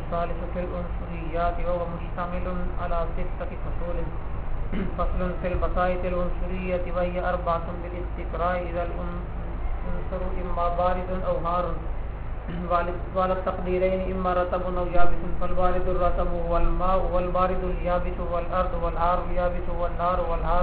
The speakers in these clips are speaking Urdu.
الثالث في العنصريات وهو مشتمل على 6 فصول. فصل في البسائط العنصرية وهي 4 بالاستقراء إذا العنصر إما بارد أو حار وعلى التقديرين إما رطب أو يابس. فالبارد الرطب هو الماء والبارد اليابس هو الأرض والحار اليابس هو النار والنار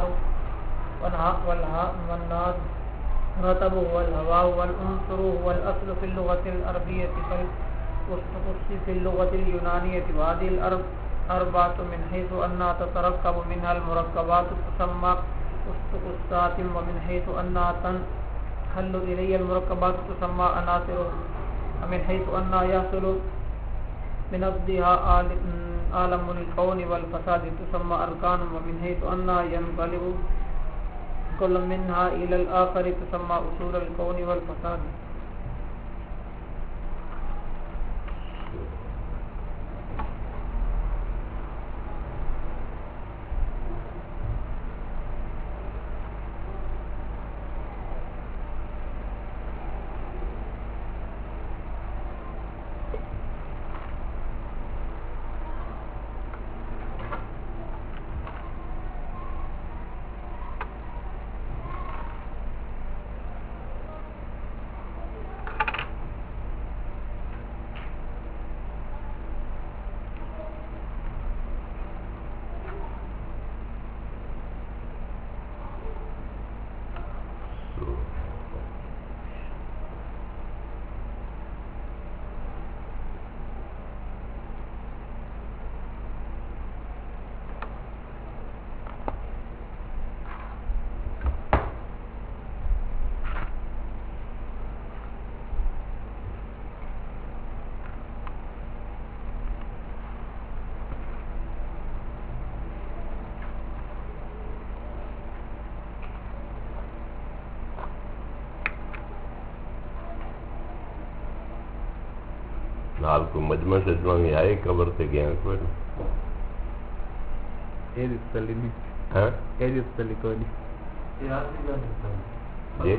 رطب هو الهواء. والعنصر هو الأصل في اللغة العربية كالأسطقس في اللغة اليونانية. وهذه الأربعة من حيث أنها تتركب منها المركبات تسمى أسطقسات ومن حيث أنها تنحل إليها المركبات تسمى عناصر ومن حيث أنها يحصل من أصلها عالم الكون والفساد تسمى أركان ومن حيث أنها ينقلب كل منها إلى الآخر تسمى أصول الكون والفساد. نال کو مجمع سجمع میں آئے قبر سے گئے کوئی نہیں ہاں کوئی جی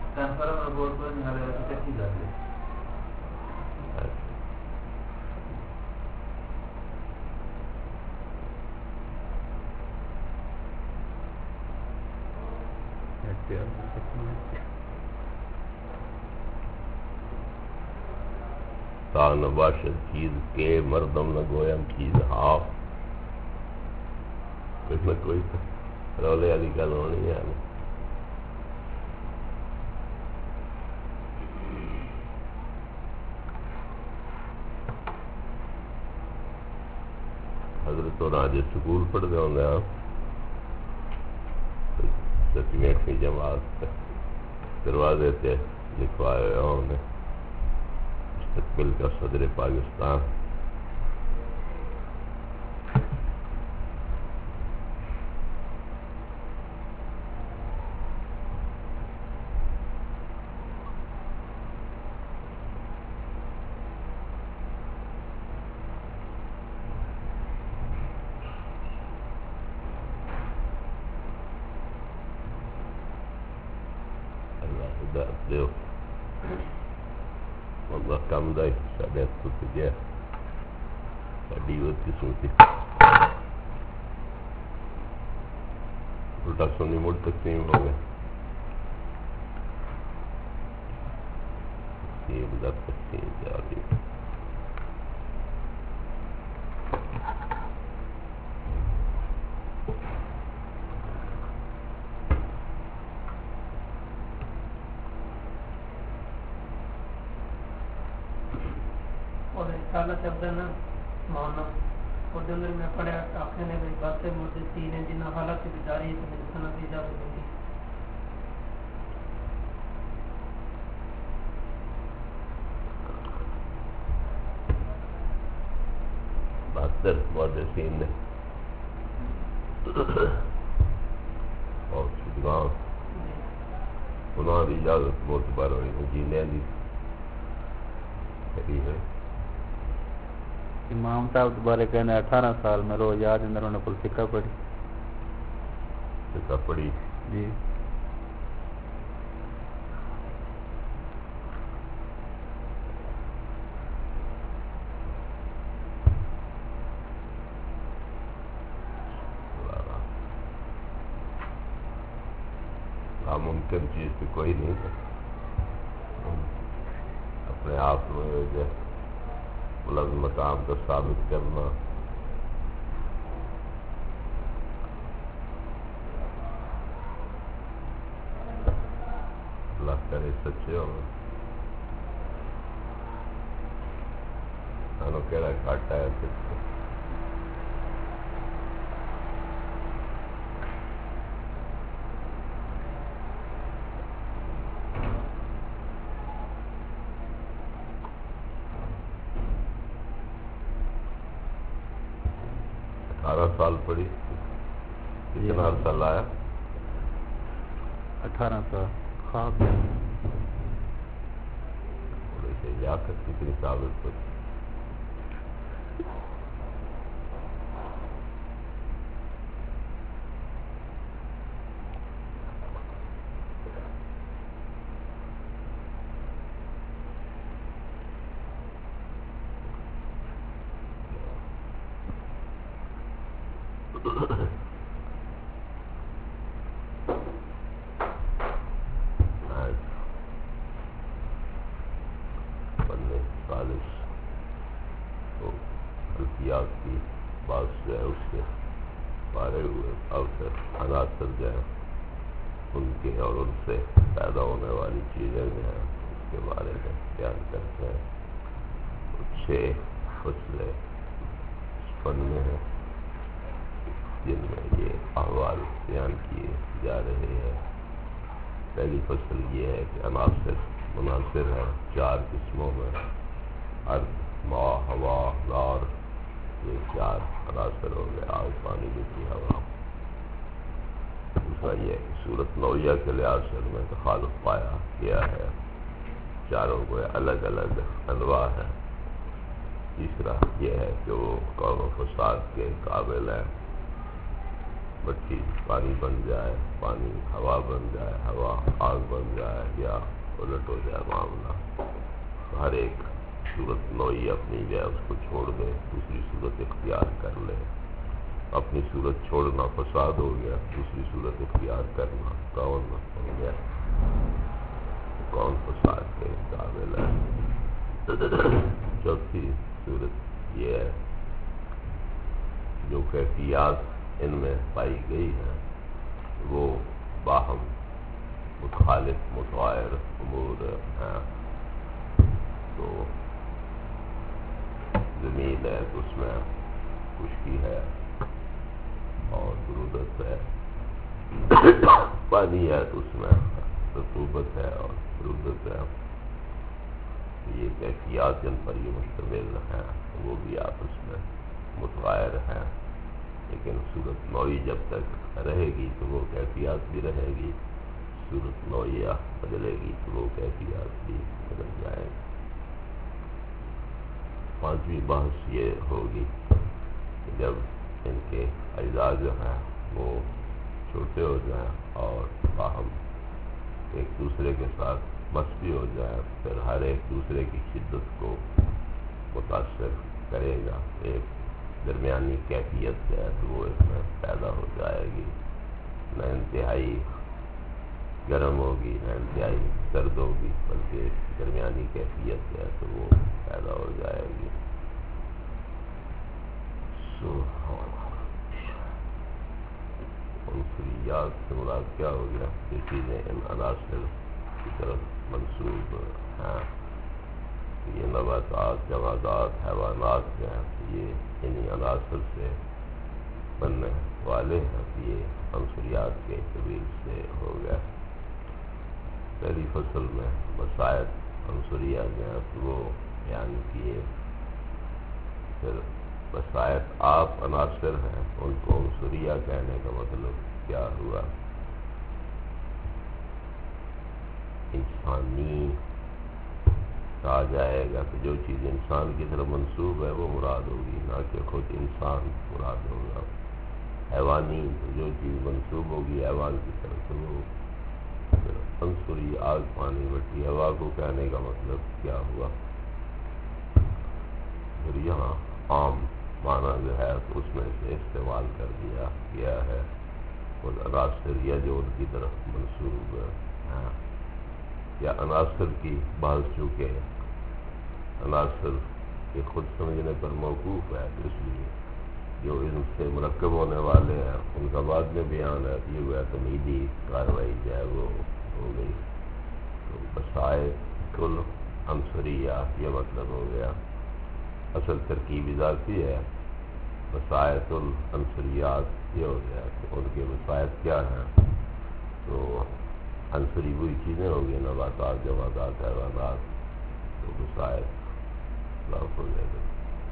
تا نہ باشد چیز کے مردم نہ گویم چیز ہاں کوئی نہ کوئی رولے والی گل ہونی ہے. حضرت اور آج سکول پڑھتے ہوں گے ستویں 8ویں جماعت دروازے سے لکھوائے ہوئے ہوں گے مستقبل کا صدر پاکستان. اللہ ہدایت دیو واللہ کم دائی ساڑھے ہتھ تو گیا ساڑھی ہوتی سوچی الٹا سونی مڑ تقسیم ہو گئے تقسیم در تقسیم جاری شبد نا مانا اردو اندر میں پڑھا آخر نے بات محدثین ہیں جنہاں حالات کی جاری ہے تو سند کی اجازت ہوگی. بہتر محدثین نے اور شدگاں انہوں نے اجازت معتبر ہوئی جینے دی ہے. امام صاحب دوبارہ کہنے 18 سال میں روز یاد اندر انہوں نے کل فقہ پڑھی. فقہ پڑھی جی ناممکن چیز تو کوئی نہیں ہے. اپنے آپ میں جو بلند مقام کو ثابت کرنا اللہ کرے سچے ہو. سانو کہڑا گھاٹا ہے پھر 18 سال پڑھی. کتنا عرصہ لایا؟ 18 سال. خواب لیاقت کتنی ثابت ہوتی. کی بات جو ہے اس سے پارے ہوئے اوسر عناصر جو ہیں ان کے اور ان سے پیدا ہونے والی چیزیں جو ہیں اس کے بارے میں بیان کرتے ہیں. 6 فصلیں اس فن میں ہیں جن میں یہ احوال بیان کیے جا رہے ہیں. پہلی فصل یہ ہے کہ عناصر مناصر ہیں 4 قسموں میں. ارض، ماء، ہوا، نار، یہ 4 عناصر ہو گئے. آگ، پانی، مٹی، ہوا. دوسرا یہ صورت نوعیہ کے لحاظ سے ان میں تخالف پایا گیا ہے. چاروں کو الگ الگ انواع ہیں. تیسرا یہ ہے کہ وہ قوم و فساد کے قابل ہیں. مٹی پانی بن جائے، پانی ہوا بن جائے، ہوا آگ بن جائے، یا الٹ ہو جائے معاملہ. ہر ایک صورت نوعی اپنی جو ہے اس کو چھوڑ دے، دوسری صورت اختیار کر لے. اپنی صورت چھوڑنا فساد ہو گیا، دوسری صورت اختیار کرنا کون ہو گیا؟ کون فساد کے قابل ہے؟ چوتھی صورت یہ ہے جو کیفیات ان میں پائی گئی ہیں وہ باہم مخالف متغیر امور ہیں. تو زمین ہے تو اس میں خشکی ہے اور برودت ہے. پانی ہے تو اس میں رطوبت ہے اور برودت ہے. یہ کیفیات جن پر یہ مشتمل ہیں وہ بھی آپس میں متغیر ہیں. لیکن صورت نوعی جب تک رہے گی تو وہ کیفیات بھی رہے گی. صورت نوعیہ بدلے گی تو وہ کیفیات بھی بدل جائیں گی. پانچویں بحث یہ ہوگی کہ جب ان کے اجزاء جو ہیں وہ چھوٹے ہو جائیں اور باہم ایک دوسرے کے ساتھ مسوی ہو جائیں، پھر ہر ایک دوسرے کی شدت کو متاثر کرے گا. ایک درمیانی کیفیت جو ہے تو وہ اس میں پیدا ہو جائے گی. نہ انتہائی گرم ہوگی نہ انتہائی سرد ہوگی، بلکہ درمیانی کیفیت جو ہے تو وہ پیدا ہو جائے گی. عنصریات سے مراد کیا ہو گیا؟ یہ چیزیں ان عناصر کی طرف منسوب ہیں. یہ نباتات، جمادات، حیوانات جو ہیں یہ انہی عناصر سے بننے والے ہیں. یہ عنصریات کے قبیل سے ہو گیا. پہلی فصل میں مسائل عنصریہ جو ہیں تو وہ بیان کیے. پھر مسائل آپ عناصر ہیں ان کو عنصریہ کہنے کا مطلب کیا ہوا؟ انسانی کہا جائے گا کہ جو چیز انسان کی طرف منسوب ہے وہ مراد ہوگی، نہ کہ خود انسان مراد ہوگا. حیوانی جو چیز منسوب ہوگی حیوان کی طرف سے وہ عنصری آگ، پانی، مٹی، ہوا کو کہنے کا مطلب کیا ہوا؟ پھر یہاں عام معنی جو ہے تو اس میں سے استعمال کر دیا گیا ہے. والعناصر یا جو ان کی طرف منسوب ہیں، یا عناصر کی بحث چونکہ عناصر کے خود سمجھنے پر موقوف ہے، اس لیے جو ان سے مرکب ہونے والے ہیں ان کا بعد میں بیان ہے، یہ ہوا تمہیدی کارروائی جو ہے وہ ہو گئی۔ تو بسائط العنصریات یہ مطلب ہو گیا، اصل ترکیب اضافی ہے، بسائط العنصریات یہ ہو گیا کہ ان کے بسائط کیا ہیں، تو عنصری وہی چیزیں ہو گئی، نباتات، جمادات، حیوانات، تو بسائط لاف ہو جائے گا،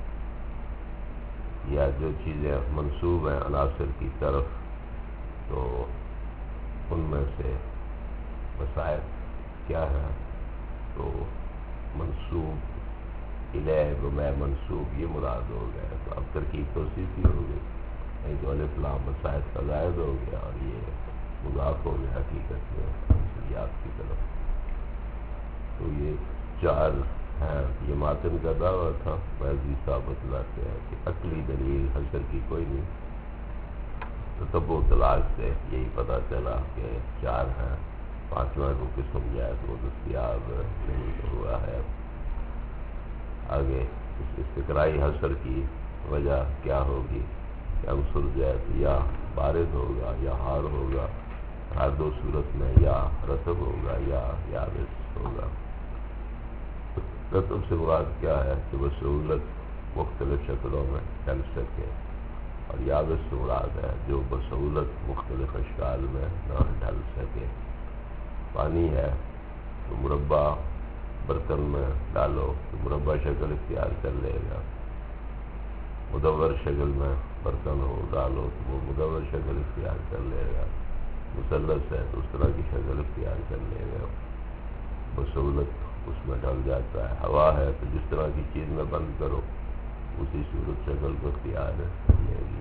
یا جو چیزیں منسوب ہیں عناصر کی طرف تو ان میں سے بسائط کیا ہیں، تو منسوب الیہ میں منسوب یہ مراد ہو گیا، تو اب ترکیب توصیفی ہو گئی، یعنی تو الف لام بسائط کا زائد ہو گیا اور یہ مضاف ہو گیا حقیقت میں عنصریات کی طرف۔ تو یہ چار ہیں، یہ ماتن کا دعویٰ تھا، بعضی صاحب بتلاتے ہیں کہ عقلی دلیل حشر کی کوئی نہیں، تتبع تلاش سے یہی پتہ چلا کہ چار ہیں، پانچواں کو قسم جائے تو وہ دستیاب نہیں ہوا ہے۔ آگے اس استقرائی حشر کی وجہ کیا ہوگی کہ عنصر جائے تو یا بارد ہوگا یا حار ہوگا، ہر دو صورت میں یا رطب ہوگا یا یابس ہوگا۔ رطب سے مراد کیا ہے کہ بسہولت مختلف شکلوں میں ڈل سکے، اور یابس سے مراد ہے جو بسہولت مختلف اشکال میں نہ ڈل سکے۔ پانی ہے تو مربع برتن میں ڈالو تو مربع شکل اختیار کر لے گا، مدور شکل میں برتن ہو ڈالو تو وہ مدور شکل اختیار کر لے گا، مثلث ہے تو اس طرح کی شکل اختیار کر لے گا، بسہولت اس میں ڈل جاتا ہے۔ ہوا ہے تو جس طرح کی چیز میں بند کرو اسی صورت شکل کو اختیار کر لے گی۔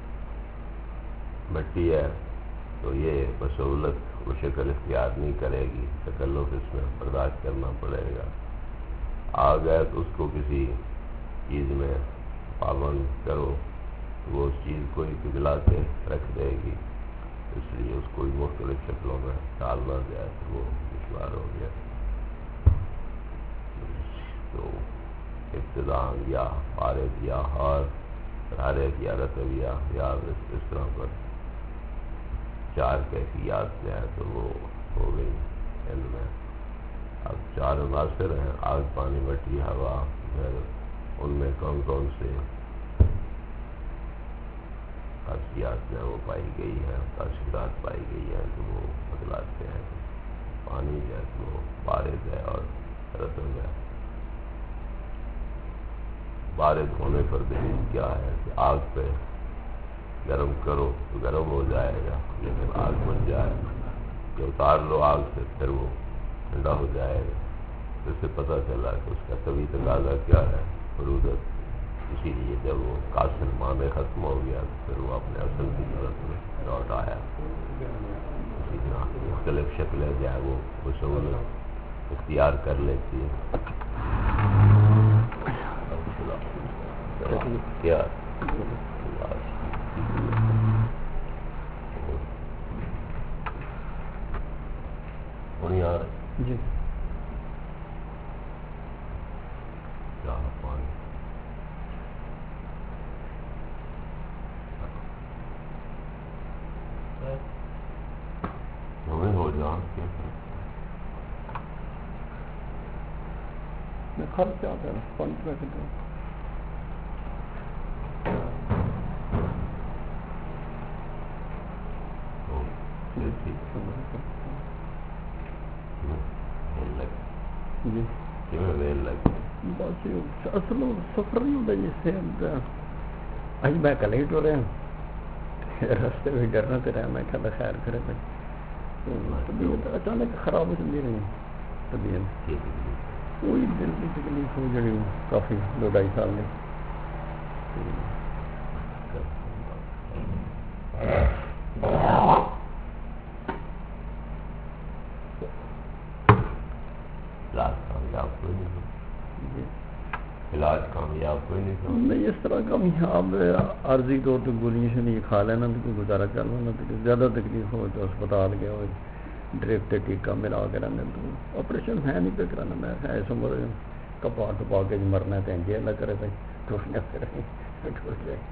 مٹی ہے تو یہ بسہولت وہ شکل اختیار نہیں کرے گی، تکلف اس میں برداشت کرنا پڑے گا۔ آگ ہے تو اس کو کسی چیز میں پابند کرو تو وہ اس چیز کو ہی پگھلا کے رکھ دے گی، اس لیے اس کو مختلف شکلوں میں ڈالنا جائے تو وہ دشوار ہو گیا۔ تو ابتداء یا بارد یا حار، حرارت یا رطب یا اس طرح پر چار کیفیات سے ہیں تو وہ ہو گئی علم میں۔ اب چار عناصر ہیں، آگ، پانی، مٹی، ہوا، ان میں کون کون سے خاصیات میں وہ پائی گئی ہے، تاثیرات پائی گئی ہے تو وہ بتلاتے ہیں۔ پانی ہے تو وہ بارد ہے اور رطب ہے۔ بارد ہونے پر دلیل کیا ہے کہ آگ پہ گرم کرو تو گرم ہو جائے گا، لیکن آگ بن جائے کہ اتار لو آگ سے پھر وہ ٹھنڈا ہو جائے گا۔ اس سے پتہ چلا کہ اس کا طبعی تقاضا کیا ہے، برودت۔ اسی لیے جب وہ قاصر معنی ختم ہو گیا تو پھر وہ اپنے اصل کی صورت میں لوٹ آیا۔ اسی طرح مختلف شکلیں جو ہے وہ بسہولت اختیار کر لیتی ہے۔ کیا جی کیا پانی ہمیں ہو جا کے خرچ کیا ہوتا ہے 15 جی بس اصل سفر نہیں ہوتا جس سے اج میں کل ہی ٹورے رستے میں ڈرنا تو رہا، میں کہا خیر کرے طبیعت اچانک خراب ہو چلی رہی طبیعت، کوئی دل کی تکلیف ہو جڑی کافی 2-2.5 سال میں۔ علاج کامیاب کوئی نہیں تھا؟ نہیں اس طرح کامیاب عارضی طور پہ گولیاں شولیاں کھا لینا تو کوئی گزارا کر لینا، تو زیادہ تکلیف ہو تو اسپتال گیا ہو ڈرپ تے ٹیکا ملا کے رہنے تو آپریشن ہے نہیں پہ کرانا، میں ہے سمجھ کپا کے مرنا ہے تو اللہ کرے بھائی ٹوٹنے سے رہے ٹوٹ جائے.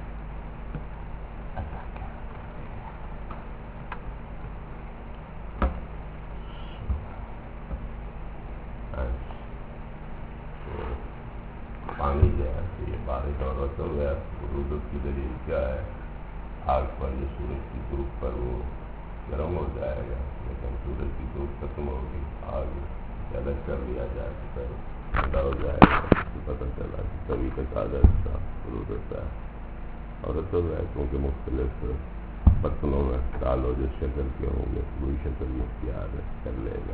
پانی جو ہے تو یہ بارش اور رسم ہے، برودت کی دلیل کیا ہے؟ آگ پر جو سورج کی دھوپ پر وہ گرم ہو جائے گا، لیکن سورج کی دھوپ ختم ہوگی، آگ الگ کر لیا جائے تو پھر ٹھنڈا ہو جائے گا. پتہ چلا کہ کبھی تک آ جائے اس کا برودت ہے. اور رسم ہے کیونکہ مختلف برتنوں میں ڈالو جس شکل کے ہوں گے وہی شکل اختیار کر لے گا.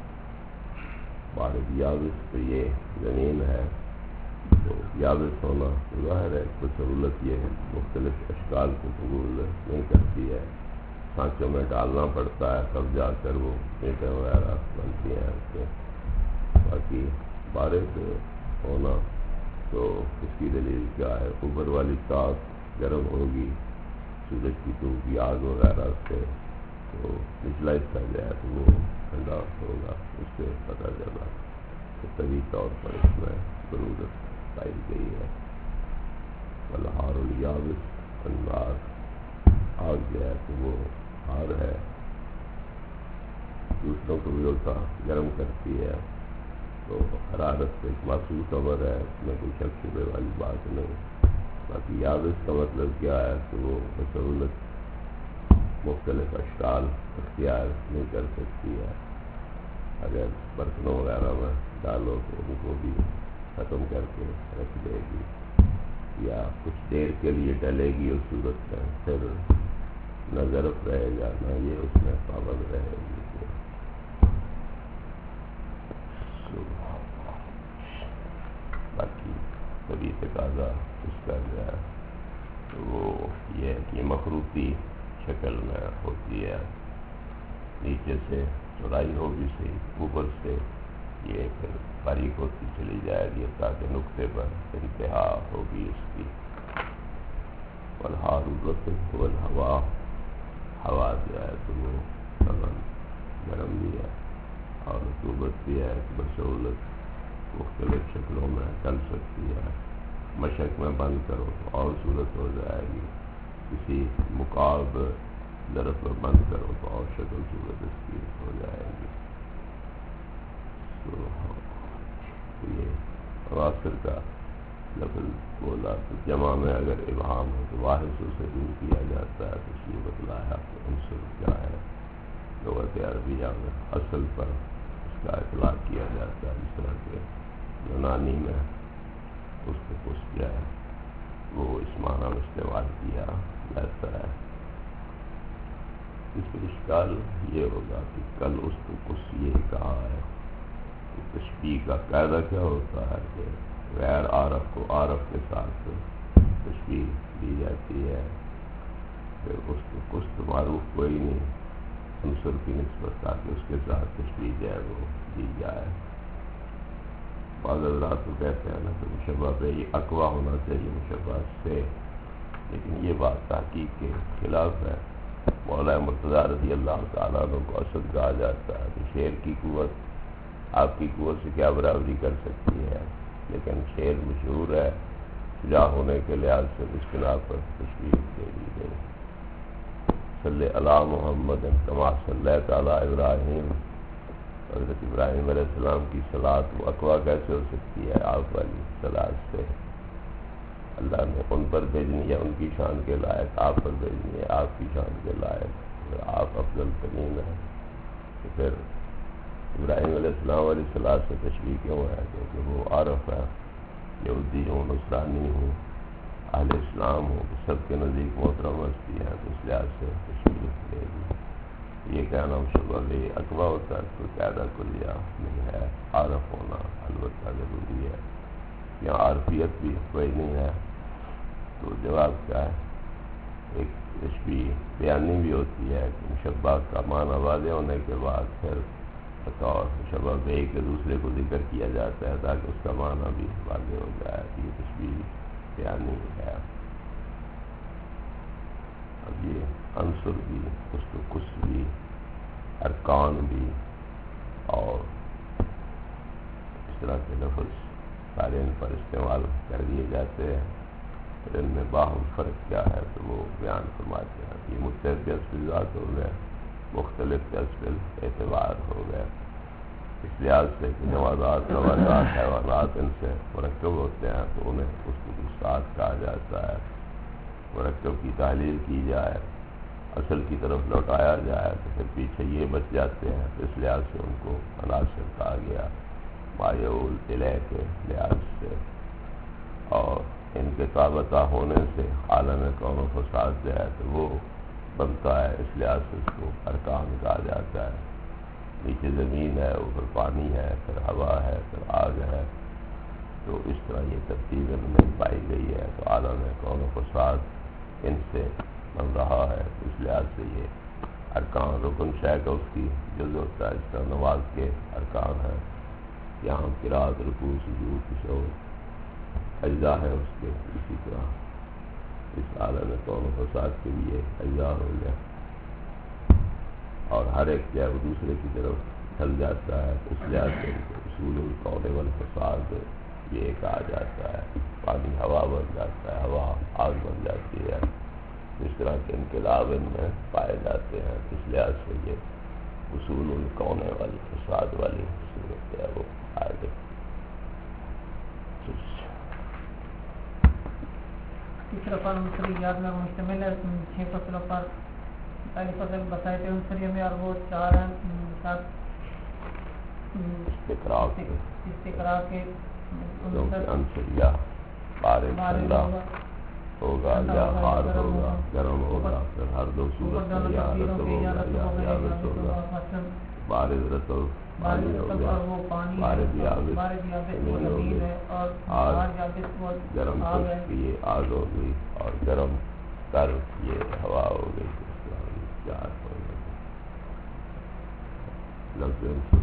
بارش یابس تو یہ زمین ہے تو یابس ہونا ظاہر ہے، کچھ سہولت یہ ہے مختلف اشکال کو قبول نہیں کرتی ہے، سانچوں میں ڈالنا پڑتا ہے تب جا کر وہ اینٹیں وغیرہ بنتی ہیں اس کے. باقی بارش ہونا تو اس کی دلیل کیا ہے؟ اوپر والی تاپ گرم ہوگی سورج کی دھوپ کی آگ وغیرہ سے، تو نچلا حصہ جو ہے تو وہ ٹھنڈا ہوگا. اس سے پتہ چلا کہ طبی طور پر اس میں برودت پائی گئی ہے. والحار الیابس النار، آگ جو ہے تو وہ حار ہے، دوسروں کو بھی ہوتا گرم کرتی ہے، تو حرارت سے ایک محسوس خبر ہے، اس میں کوئی شک شبے والی بات نہیں. باقی یابس کا مطلب کیا ہے کہ وہ بسہولت مختلف اشکال اختیار نہیں کر سکتی ہے. اگر برتنوں وغیرہ میں ڈالو تو ان کو بھی ختم کر کے رکھ دے گی، یا کچھ دیر کے لیے ڈلے گی اس صورت میں، پھر نہ ظرف رہے گا نہ یہ اس میں پابند رہے گی. باقی کبھی تقاضا اس کا جو ہے تو وہ یہ ہے کہ مخروطی شکل میں ہوتی ہے، نیچے سے چوڑائی ہوگی صحیح، اوپر سے یہ پھر باریک ہوتی چلی جائے گی تاکہ نقطے پر انتہا ہوگی اس کی. والحار الرطب والہوا، ہوا جو ہے تو وہ گرم بھی ہے اور رطوبت بھی ہے، بسہولت مختلف شکلوں میں چل سکتی ہے. مشق میں بند کرو تو اور صورت ہو جائے گی، کسی مقاب ظرف میں بند کرو تو اور شکل صورت اس کی ہو جائے گی. تو یہ واصل کا لفظ بولا تو جمع میں اگر ابہام ہو تو واحد سے دور کیا جاتا ہے. تو اس لیے بتلایا کہ عنصر کیا ہے، لغت عربیہ میں اصل پر اس کا اطلاق کیا جاتا ہے. اس طرح کے یونانی میں اس جو ہے وہ اس معنی میں استعمال کیا جاتا ہے. اس پر اشکال یہ ہوگا کہ کل اس کو کچھ یہ کہا ہے کہ تشبیہ کا قاعدہ کیا ہوتا ہے کہ غیر عارف کو عارف کے ساتھ تشبیہ دی جاتی ہے، پھر اس کو کچھ تو معروف کوئی نہیں عنصر کی نسبت تاکہ اس کے ساتھ تشبیہ جو ہے وہ دی جائے. بعض حضرات کو کہتے ہیں نا کہ مشبہ پہ یہ اقوا ہونا چاہیے مشبہ سے، لیکن یہ بات تحقیق کے خلاف ہے. مولا مرتضیٰ رضی اللہ تعالیٰ عنہ کو اسد کہا جاتا ہے کہ شیر کی قوت آپ کی قوت سے کیا برابری کر سکتی ہے، لیکن شیر مشہور ہے شجاع ہونے کے لحاظ سے اس بنا پر تشبیہ دے دی گئی. صلی علی محمد کما صلیت علی ابراہیم، حضرت ابراہیم علیہ السلام کی صلاۃ وہ اقوا کیسے ہو سکتی ہے آپ والی صلاۃ سے؟ اللہ نے ان پر بھیجنی ہے ان کی شان کے لائق، آپ پر بھیجنی ہے آپ کی شان کے لائق، آپ افضل ترین ہیں. تو پھر ابراہیم علیہ السلام علیہ صلاۃ سے تشبیہ کیوں ہے؟ کیونکہ وہ عارف ہے، یہودی ہوں نصرانی ہوں اہل اسلام ہوں سب کے نزدیک محترم ہستی ہے، تو اس لحاظ سے تشبیہ دے گی. یہ کہنا مشبہ بھی اقوا ہوتا ہے کوئی قاعدہ کلیہ نہیں ہے. عارف ہونا البتہ ضروری ہے، یہاں عارفیت بھی کوئی نہیں ہے. تو جواب کیا ہے؟ ایک تشبیہ بیانی بھی ہوتی ہے کہ مشبہ کا معنی واضح ہونے کے بعد پھر بطور شبہ بے کے دوسرے کو ذکر کیا جاتا ہے تاکہ اس کا معنی بھی واضح ہو جائے کہ یہ تشبیہ بیانی ہے. اب یہ عنصر بھی، کس بھی، ارکان بھی اور اس طرح کے لفظ سارے ان پر استعمال کر دیے جاتے ہیں. پھر ان میں باہم فرق کیا ہے تو وہ بیان فرماتے ہیں. یہ متحد جذب ذات ہو گئے، مختلف جذب اعتبار ہو گئے. اس لحاظ سے کہ جمادات، نباتات، حیوانات ان سے مرکب ہوتے ہیں تو انہیں اس کو ساتھ کہا جاتا ہے. مرکب کی تحلیل کی جائے، اصل کی طرف لوٹایا جائے تو پھر پیچھے یہ بچ جاتے ہیں. تو اس لحاظ سے ان کو عناصر کہا گیا مایعول الیہ کے لحاظ سے. اور ان کے تابعہ ہونے سے عالم کون و فساد جو ہے تو وہ بنتا ہے. اس لحاظ سے اس کو ارکان کہا جاتا ہے. نیچے زمین ہے، اوپر پانی ہے، پھر ہوا ہے، پھر آگ ہے. تو اس طرح یہ ترتیب ان میں پائی گئی ہے. تو عالم کون و فساد ان سے بن رہا ہے. اس لحاظ سے یہ ارکان، رکن شے کا اس کی جز ہوتا ہے. اس طرح نماز کے ارکان ہیں، یہاں قرات، رکوع، سجود، خشوع اجزاء ہے اس کے. اسی طرح اس عالم کون و فساد کے لیے اجزاء ہو گئے اور ہر ایک جو ہے وہ دوسرے کی طرف ڈھل جاتا ہے. اس لحاظ سے اصول الکون والفساد یہ کہا جاتا ہے. پانی ہوا بن جاتا ہے، ہوا آگ بن جاتی ہے. اس طرح کے انقلاب ان میں پائے جاتے ہیں. اس لحاظ سے یہ اصول الکون والفساد والی صورت ہے وہ آگے. تیسرا فن عنصریات میں مشتمل ہے 6 فصلوں پر. پہلی فصل بسائط عنصریہ میں اور وہ 4 ہیں. استقرار کے عنصریہ بارد ٹھنڈا ہوگا یا حار ہوگا، گرم ہوگا، پھر ہر دو صورت میں یا رطب ہوگا یا یابس ہوگا. بارد رطب پانی ہو گیا، بارد یابس زمین ہو گئی، آگ گرم خشک یہ آگ ہو گئی اور گرم تر یہ ہوا ہو گئی. چار ہو گئی. لفظ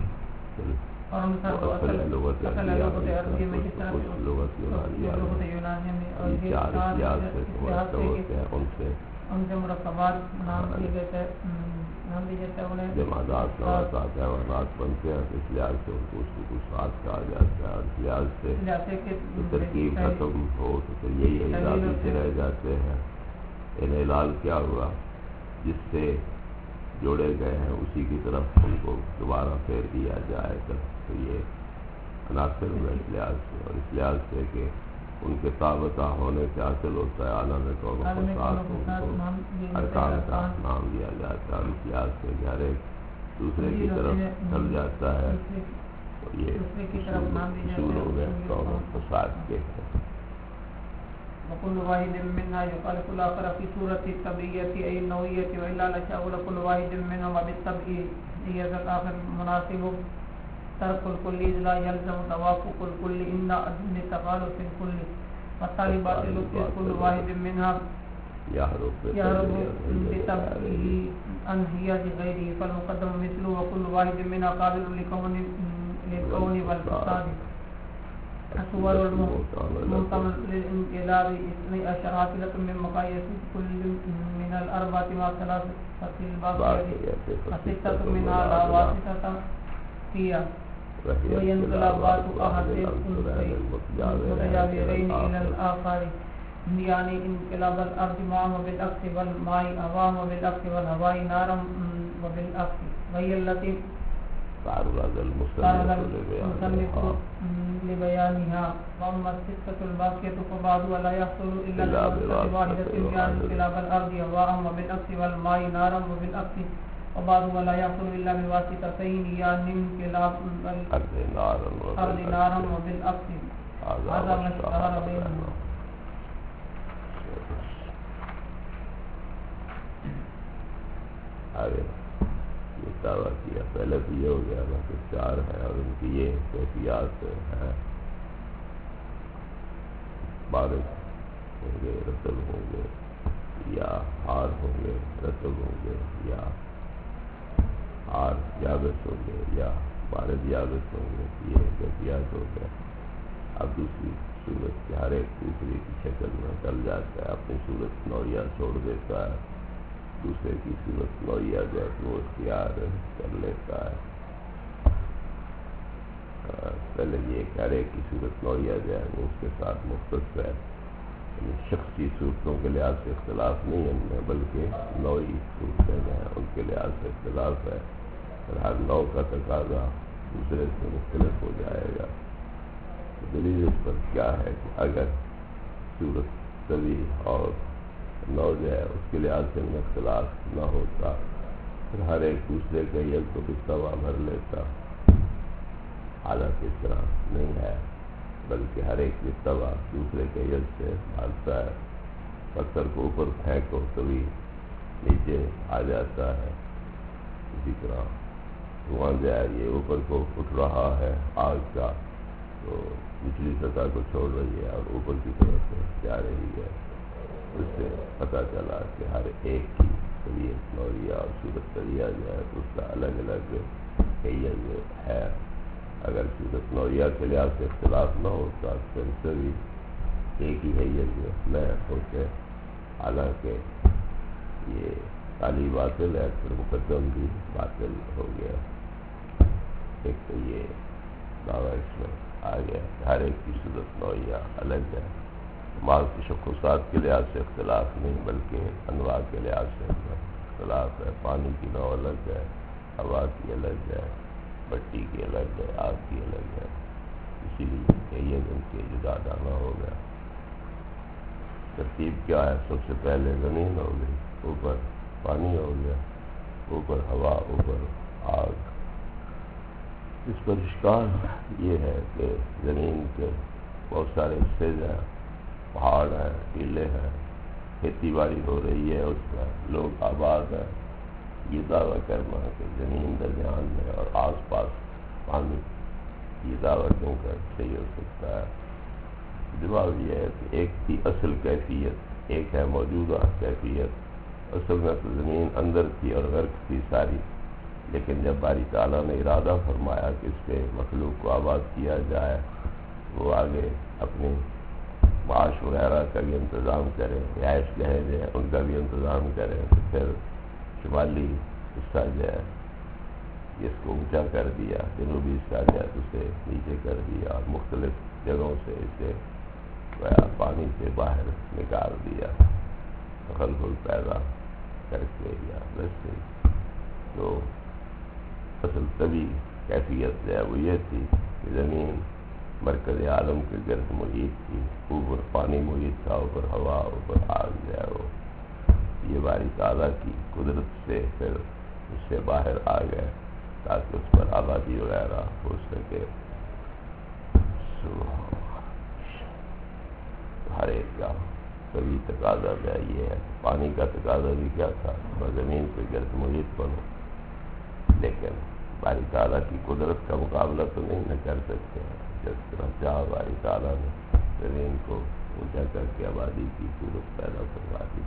اصل لغت عربیہ میں کچھ لغت یونانیہ میں یہ چار احتیاط سے مرکب ہوتے ہیں. ان سے مرکبات نام دیے گئے تھے. انہیں جمادات، نباتات، حیوانات بنتے ہیں. اس لحاظ سے ان کو اس کو کچھ ساتھ کہا جاتا ہے. اور اس لحاظ سے ترکیب ختم ہو تو پھر یہی اجزاء پیچھے رہ جاتے ہیں. انحلال کیا ہوا؟ جس سے جوڑے گئے ہیں اسی کی طرف ان کو دوبارہ پھیر دیا جائے گا. تو یہ عناصر میں اس لحاظ سے، اور اس لحاظ سے کہ ان کے تابعہ ہونے سے حاصل ہوتا ہے عالم کون و فساد کو ارکان کا نام دیا جاتا ہے. اور اس لحاظ سے کہ ہر ایک دوسرے کی طرف ڈھل جاتا ہے. تو یہ اصول ہو گئے کون و فساد کے. وكل واحد منها يخالف الآخر في صورة الطبيعية أي النوعية وإلا لشاء كل واحد منهما بالطبيعية الآخر مناسب. ترك الكل لا يلزم توافق الكل إن عدم تخالف الكل والتالي باطل كل واحد منها يهرب بطبعه عن هيئة غيره فالمقدم مثله وكل واحد منها قابل للكون والفساد. الصور المحتمل للانقلاب 12 حاصلة من مقاييس كل من الأربعة مع 3 الباقية 6 منها لا واسطة فيها وهي انقلابات أحد المتجاورين إلى الآخر يعني انقلاب الأرض معه بالعكس والماء هواه بالعكس والهواء نارا وبالعكس وهي التي تعرض المصنف لبيانها. واما 6 الباقية فبعضها لا يحصل الا بواسطة واحدة يعني انقلاب الارض هواء وبالعكس والماء نارا وبالعكس وبعضها لا يحصل الا بواسطتين يعني انقلاب الارض نارا وبالعكس. هذا ما اشتهر بينهما. یہ دعویٰ کیا پہلے تو یہ ہو گیا نا کہ 4 ہیں اور ان کی یہ کیفیات ہیں. بارش ہوں گے، رطب ہوں گے یا ہار ہوں گے، رطب ہوں گے یا اور یابس ہوں گے یا بارد یابس ہوں گے، یہ کیفیات ہو گیا۔ اب دوسری صورت کے ہر ایک دوسرے کی شکل میں ڈل جاتا ہے، اپنی صورت نوعیہ چھوڑ دیتا ہے، دوسرے کی صورت نوعیہ جو ہے وہ اختیار کر لیتا ہے۔ پہلے یہ کہ ہر ایک کی صورت نوعیہ جو ہے وہ اس کے ساتھ مختص ہے، یعنی شخصی صورتوں کے لحاظ سے اختلاف نہیں ہے ان میں، بلکہ نوعی صورتیں جو ہیں ان کے لحاظ سے اختلاف ہے، اور ہر نوع کا تقاضا دوسرے سے مختلف ہو جائے گا۔ دلیل اس پر کیا ہے کہ اگر صورت طوی اور نوع جو ہے اس کے لحاظ سے ان میں اختلاف نہ ہوتا، پھر ہر ایک دوسرے کے ید کو بستوا بھر لیتا، حالانکہ اس طرح نہیں ہے، بلکہ ہر ایک بستوا دوسرے کے ید سے بھاگتا ہے۔ پتھر کو اوپر پھینکو طوی نیچے آ جاتا ہے، اسی طرح دھواں جو ہے یہ اوپر کو اٹھ رہا ہے آگ کا، تو نچلی سطح کو چھوڑ رہی ہے اور اوپر کی طرف سے جا رہی ہے۔ اس سے پتہ چلا کہ ہر ایک کی طبیعت نوعیہ اور صورت طریہ جو ہے اس کا الگ الگ حیثیت ہے۔ اگر صورت نوعیہ کے لحاظ سے اختلاف نہ ہوتا پھر سبھی ایک ہی حیثیت میں ہوتے، حالانکہ یہ تعلی باطل ہے، پھر مقدم بھی باطل ہو گیا۔ ایک تو یہ دعویٰ اس میں آ گیا کہ ہر ایک کی صورت نوعیہ الگ ہے، بعض تشخصات کے لحاظ سے اختلاف نہیں بلکہ انواع کے لحاظ سے اختلاف ہے۔ پانی کی نوع الگ ہے، ہوا کی الگ ہے، مٹی کی الگ ہے، آگ کی الگ ہے، اسی لیے یہ ان کے جدا جانا ہو گیا۔ ترتیب کیا ہے؟ سب سے پہلے زمین ہو گئی، اوپر پانی ہو گیا، اوپر ہوا، اوپر آگ۔ اس پر اشکال یہ ہے کہ زمین کے بہت سارے حصے جو ہیں، پہاڑ ہیں، ٹیلے ہیں، کھیتی باڑی ہو رہی ہے، اس میں لوگ آباد ہیں، یہ دعویٰ کرنا کہ زمین درمیان میں اور آس پاس پانی، یہ دعویٰ کیوں کر صحیح ہو سکتا ہے؟ جواب یہ ہے کہ ایک کی اصل کیفیت، ایک ہے موجودہ کیفیت۔ اصل میں تو زمین اندر تھی اور غرق تھی ساری، لیکن جب باری تعالیٰ نے ارادہ فرمایا کہ اس پہ مخلوق کو آباد کیا جائے، وہ آگے اپنی معاش وغیرہ کا بھی انتظام کریں، رہائش گاہیں جو ہیں ان کا بھی انتظام کریں، تو پھر شمالی حصہ جو ہے اس کو اونچا کر دیا، جنوبی حصہ جو ہے اسے نیچے کر دیا، اور مختلف جگہوں سے اسے پانی سے باہر نکال دیا، تخلخل پیدا کر کے یا ویسے۔ تو اصل طبی کیفیت جو ہے وہ یہ تھی کہ زمین مرکز عالم کے گرد محیط تھی، اوپر پانی محیط تھا، اوپر ہوا، اوپر آگ جو ہے وہ، یہ باری تعالیٰ کی قدرت سے پھر اس سے باہر آ گئے تاکہ اس پر آبادی وغیرہ ہو سکے۔ ہر ایک کا سبھی تقاضا جو ہے یہ ہے، پانی کا تقاضا بھی کیا تھا؟ زمین کے گرد محیط بنو، لیکن باری تعالیٰ کی قدرت کا مقابلہ تو نہیں نہ کر سکتے ہیں۔ جس طرح چاہ باری تعالیٰ نے زمین کو اونچا کر کے آبادی کی صورت پیدا کروا دی۔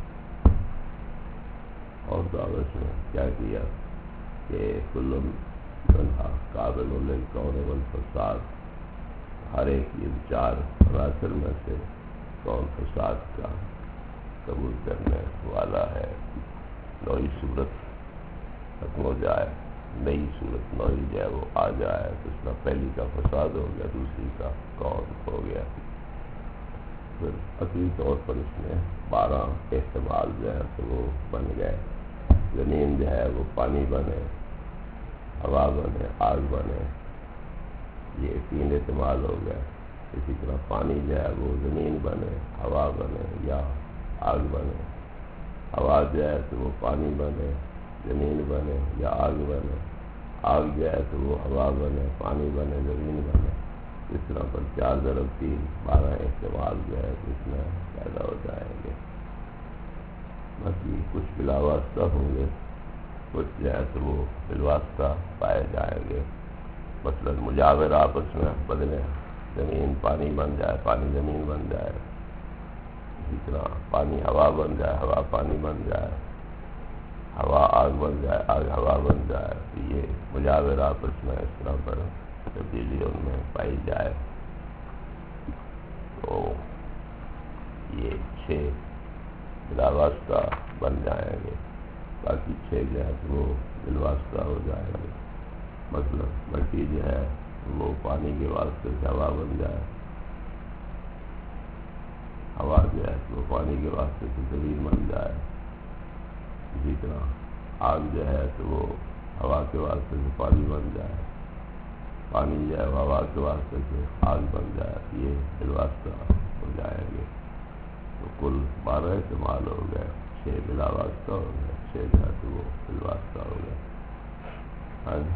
اور دعوت میں کیا کیا کہ کل منہا قابل للکون والفساد، ہر ایک یہ چار عناصر میں سے کون فساد کا قبول کرنے والا ہے، نوعی صورت ختم ہو جائے، نئی صورت نوعی جو ہے وہ آ جائے، تو اس میں پہلی کا فساد ہو گیا، دوسری کا کون ہو گیا۔ پھر عقلی طور پر اس میں 12 احتمال جو ہے تو وہ بن گئے، زمین جو ہے وہ پانی بنے، ہوا بنے، آگ بنے، یہ 3 احتمال ہو گئے۔ اسی طرح پانی جو ہے وہ زمین بنے، ہوا بنے یا آگ بنے، ہوا جو ہے تو وہ پانی بنے، زمین بنے یا آگ بنے، آگ جو ہے تو وہ ہوا بنے، پانی بنے، زمین بنے۔ اس طرح پر 4 ضرب 3 12 احتمال جو ہے اس میں پیدا ہو جائیں گے۔ باقی کچھ بلا واسطہ ہوں گے، کچھ جو ہے تو وہ بالواسطہ پائے جائیں گے۔ مثلاً مجاور آپس میں بدلے، زمین پانی بن جائے، پانی زمین بن جائے، اسی طرح پانی ہوا بن جائے، ہوا پانی بن جائے، ہوا آگ بن جائے، آگ ہوا بن جائے، تو یہ مجاور آپس میں اس طرح پر تبدیلی ان میں پائی جائے، تو یہ 6 بلا واسطہ بن جائیں گے، باقی 6 جو ہے وہ بالواسطہ ہو جائیں گے۔ مثلا مٹی جو ہے وہ پانی کے واسطے سے ہوا بن جائے، ہوا جو ہے وہ پانی کے واسطے سے زمین بن جائے، اسی طرح آگ جو ہے تو وہ ہوا کے واسطے سے پانی بن جائے، پانی جو ہے وہ ہوا کے واسطے سے آگ بن جائے، یہ بالواسطہ ہو جائیں گے۔ تو کل 12 استعمال ہو گئے، 6 بلا واسطہ ہو گئے، 6 جو ہے تو وہ بالواسطہ ہو گئے۔ ہاں جی،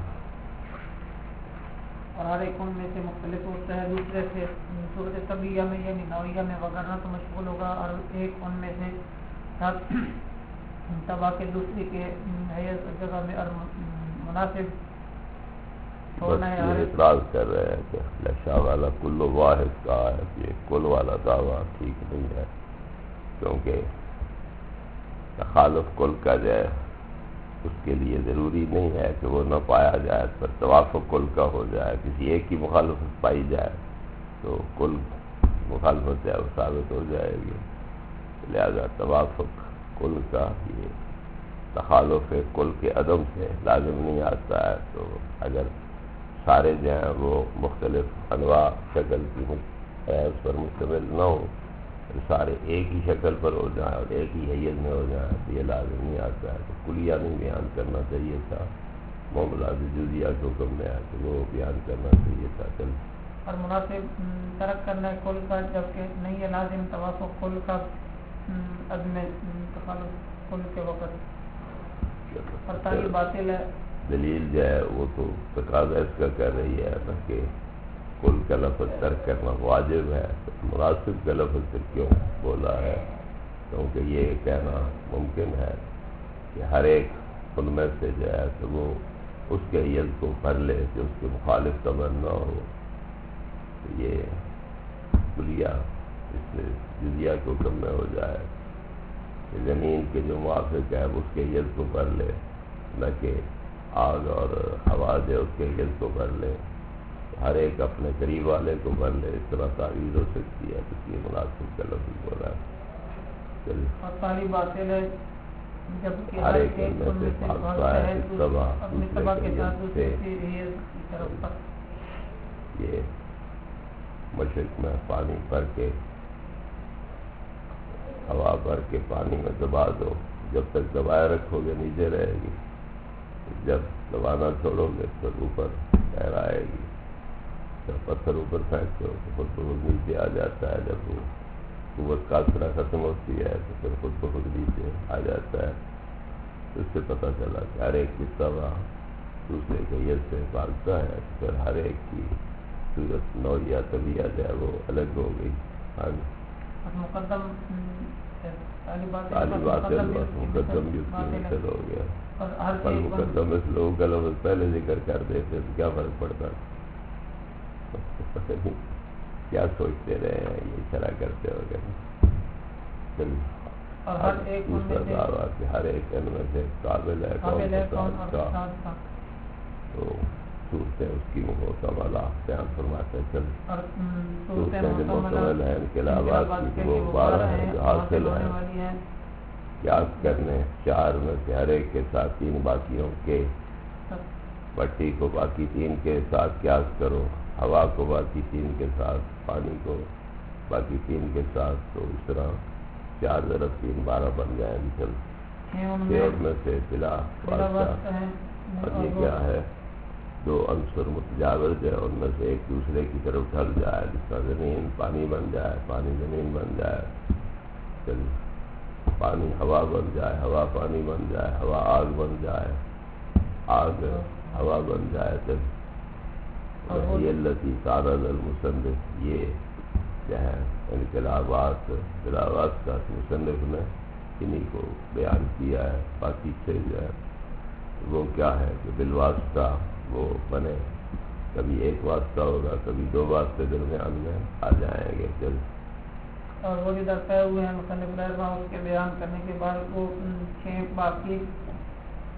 اور ہر ایک ان میں سے مختلف ہوتا ہے دوسرے سے، صورت طبیعیہ میں یعنی نوعیہ میں وغیرہ تو مشغول ہوگا، اور ایک ان میں سے تباہ کے دوسری کے حیث جگہ میں اور مناسب چھوڑنا ہے۔ یہ اعتراض کر رہے ہیں کہ لشا والا کل واحد کا ہے، یہ کل والا دعویٰ ٹھیک نہیں ہے، کیونکہ تخالف کل کا جو ہے اس کے لیے ضروری نہیں ہے کہ وہ نہ پایا جائے، پر توافق کل کا ہو جائے، کسی ایک کی مخالفت پائی جائے تو کل مخالفت ہے وہ ثابت ہو جائے گی، لہذا توافق کل کا یہ تخالف کل کے عدم سے لازم نہیں آتا ہے۔ تو اگر سارے جو ہیں وہ مختلف انواع شکل کی اس پر مشتمل نہ ہوں، سارے ایک ہی شکل پر ہو جائیں اور ایک ہی حیث میں ہو جائیں تو یہ لازم نہیں آتا ہے، تو کلیہ نہیں بیان کرنا چاہیے تھا، معاملات جزیہ کے حکم میں ہے تو وہ بیان کرنا چاہیے تھا۔ چل اور مناسب ترک کرنا ہے کل کا، جبکہ نہیں ہے لازم توافق کل کا عدم تخالف کل کے وقت، اور تعلیم باطل ہے۔ دلیل جو ہے وہ تو تقاضا اس کا کر رہی ہے نا کہ کل کا لفظ ترک کرنا واجب ہے، مناسب کا لفظ پھر کیوں بولا ہے؟ کیونکہ یہ کہنا ممکن ہے کہ ہر ایک ان میں سے جو ہے تو وہ اس کے حیث کو بھر لے کہ اس کے مخالف قبر نہ ہو، تو یہ کلیہ اس سے جزیہ کے حکم میں ہو جائے کہ زمین کے جو موافق ہے اس کے حیث کو بھر لے، نہ کہ آگ اور ہوا جو اس کے حیث کو بھر لے، ہر ایک اپنے قریب والے کو بھر لے، اس طرح تعویذ ہو سکتی ہے، اس لیے مناسب کا لفظ بولا ہے۔ چلیے، اور تعلیم باطل ہے جبکہ ہر ایک ان میں سے پاکتا ہے اپنی تباہ کے ساتھ دوسرے دوسرے کی حیث کی طرف پر۔ یہ مشرق میں پانی بھر کے ہوا بھر کے پانی میں دبا دو، جب تک دبائے رکھو گے نیچے رہے گی، جب دبانا چھوڑو گے تو اوپر لہرائے گی، جب پتھر اوپر پھینکتے ہو تو خود بخود نیچے آ جاتا ہے، جب وہ قوت قاصرہ ختم ہوتی ہے تو پھر خود بخود نیچے آ جاتا ہے۔ اس سے پتہ چلا کہ ہر ایک کی طبع دوسرے کے حیث سے بھاگتا ہے، پھر ہر ایک کی صورت نوعیہ طبیعت ہے وہ الگ ہو گئی۔ ہاں جی، مقدم طالبات مقدم بھی اس کی مثل ہو گیا، اور ہر پل مقدم اس لوگوں کا لفظ پہلے ذکر کر دیتے تو کیا فرق پڑتا؟ کیا سوچتے رہے ہیں یہ شرح کرتے وغیرہ۔ اور ہر ایک دوسرا دعویٰ کہ ہر ایک ان میں سے قابل ہے کون کا، تو صورتیں اس کی محتملہ بیان فرماتے چل صورتیں جو محتمل ہیں انقلابات کی وہ 12 ہیں جو حاصل ہیں قیاس کرنے، 4 میں سے ہر ایک کے ساتھ 3 باقیوں کے، مٹی کو باقی 3 کے ساتھ قیاس کرو، ہوا کو باقی 3 کے ساتھ، پانی کو باقی 3 کے ساتھ، تو اس طرح 4 ضرب 3 12 بن جائیں گے۔ چل 6 میں سے بلا واسطہ، اور یہ کیا ہے؟ 2 عنصر متجاور جو ہے ان میں سے ایک دوسرے کی طرف ڈھل جائے، جس کا زمین پانی بن جائے، پانی زمین بن جائے، چل پانی ہوا بن جائے، ہوا پانی بن جائے، ہوا آگ بن جائے، آگ ہوا بن جائے، چل یہ التی تعرض المصنف، یہ جو ہے انقلابات خلافات کا مصنف نے انہی کو بیان کیا ہے۔ باقی 6 جو ہے وہ کیا ہے کہ بالواسطہ وہ بنے، کبھی ایک واسطہ ہوگا، کبھی 2 واسطے درمیان میں آ جائیں گے۔ چل اور وہ بھی درپے ہوئے ہیں مصنف رحمہ اس کے بیان کرنے کے بعد وہ 6 باقی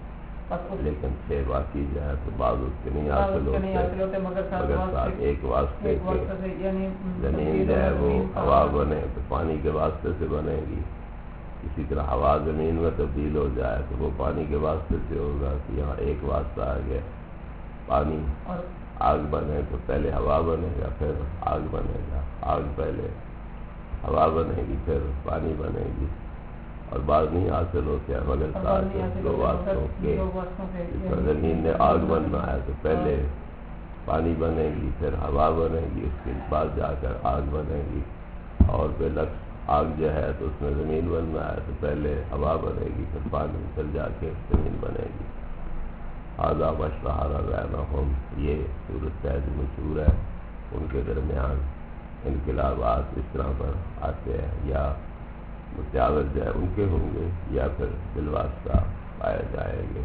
لیکن چھ باقی جو ہے تو بعض اس کے نہیں حاصل ہوتے، مگر ساتھ ایک واسطے کے زمین جو ہے وہ ہوا بنے تو پانی کے واسطے سے بنے گی، اسی طرح ہوا زمین میں تبدیل ہو جائے تو وہ پانی کے واسطے سے ہوگا کہ یہاں ایک واسطہ آ گیا پانی، آگ بنے تو پہلے ہوا بنے گا پھر آگ بنے گا، آگ پہلے ہوا بنے گی پھر پانی بنے گی، اور بعض نہیں حاصل ہوتے ہیں مگر ساتھ دو واسطوں کے، زمین میں آگ بننا ہے تو پہلے پانی بنے گی پھر ہوا بنے گی، اس کے بعد جا کر آگ بنے گی، اور بالعکس آگ جو ہے تو اس میں زمین بننا ہے تو پہلے ہوا بنے گی پھر پانی، پھر جا کے زمین بنے گی۔ آزا مشتہارا بینہم، یہ صورت ہے جو مشہور ہے، ان کے درمیان انقلابات اس طرح پر آتے ہیں، یا متعاون جو ہے ان کے ہوں گے یا پھر بالواسطہ پائے جائیں گے۔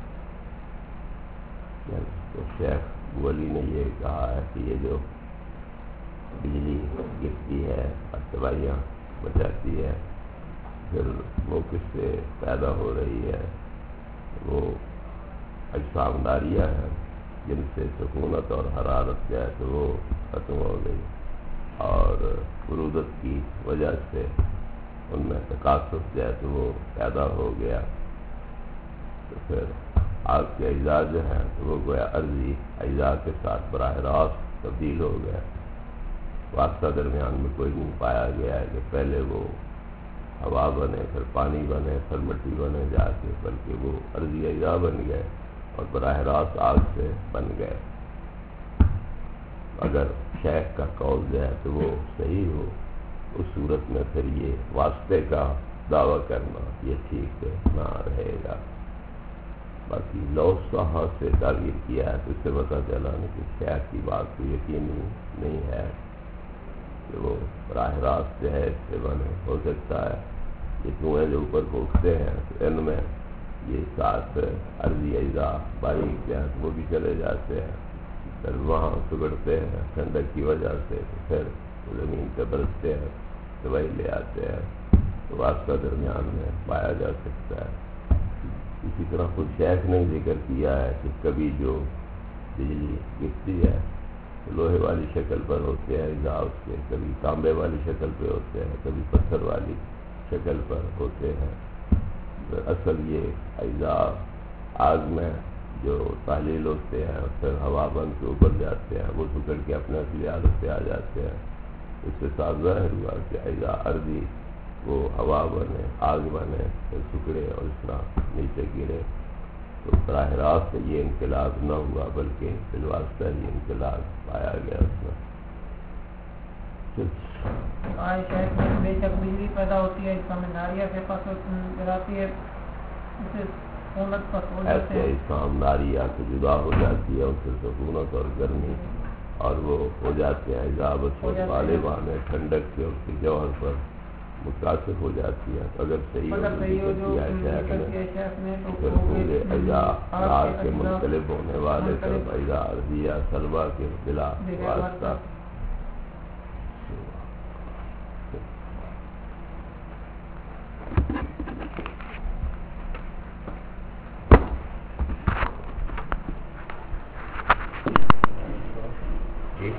تو شیخ ولی نے یہ کہا ہے کہ یہ جو بجلی گرتی ہے اور تباہیاں بچاتی ہے، پھر وہ کس سے پیدا ہو رہی ہے، وہ اجسام ناریہ ہیں جن سے سکونت اور حرارت جو ہے تو وہ ختم ہو گئی، اور برودت کی وجہ سے ان میں تکاثر جو ہے تو وہ پیدا ہو گیا، تو پھر آگ کے اجزاء جو ہیں تو وہ گویا عرضی اجزاء کے ساتھ براہ راست تبدیل ہو گیا، واسطہ درمیان میں کوئی نہیں پایا گیا ہے کہ پہلے وہ ہوا بنے پھر پانی بنے پھر مٹی بنے جا کے، بلکہ وہ عرضی اجزاء بن گئے اور براہ راست آگ سے بن گئے۔ اگر شیخ کا قول جو ہے تو وہ صحیح ہو، اس صورت میں پھر یہ واسطے کا دعویٰ کرنا یہ ٹھیک نہ رہے گا۔ باقی لوثہ سے تعبیر کیا ہے تو اس سے پتہ چلا کہ شیخ کی بات تو یقینی نہیں ہے کہ وہ براہ راست جو ہے اس سے بنے، ہو سکتا ہے یہ دھوئیں جو اوپر پھونکتے ہیں تو ان میں یہ ساتھ عرضی اجزاء باریک جو ہے وہ بھی چلے جاتے ہیں، پھر وہاں سگڑتے ہیں ٹھنڈک کی وجہ سے، پھر زمین پہ برستے ہیں دوائی لے آتے ہیں، تو واسطہ درمیان میں پایا جا سکتا ہے۔ اسی طرح خود شیخ نے ذکر کیا ہے کہ کبھی جو بجلی گرتی ہے لوہے والی شکل پر ہوتے ہیں اجزاء اس کے، کبھی تانبے والی شکل پہ ہوتے ہیں، کبھی پتھر والی شکل پر ہوتے ہیں۔ اصل یہ اجزاء آگ میں جو تحلیل ہوتے ہیں پھر ہوا بن کے اوپر جاتے ہیں، وہ سکڑ کے اپنے اصلی حالت پہ آ جاتے ہیں، اس سے صاف ظاہر ہوا کہ اجزاء عرضی وہ ہوا بنے آگ بنے پھر سکڑے اور اس طرح نیچے گرے، تو براہ راست یہ انقلاب نہ ہوا بلکہ بالواسطہ یہ انقلاب پایا گیا اس میں۔ بے شک بجلی پیدا ہوتی ہے، اجسام ناریہ سے پس جلاتی ہے، اسے سکونت پس ہو جاتے ہیں، ایسے اجسام ناریہ سے جدا ہو جاتی ہے، اس سے سکونت اور گرمی اور وہ ہو جاتے ہیں اجابت غالبان ٹھنڈک سے اس کے جوہر پر متاثر ہو جاتی ہے۔ اگر صحیح ہو جو شیخ نے تو پھر پورے اجزاء نار کے منقلب ہونے والے سب اجزاء عرضیہ سلبہ کے بلا واسطہ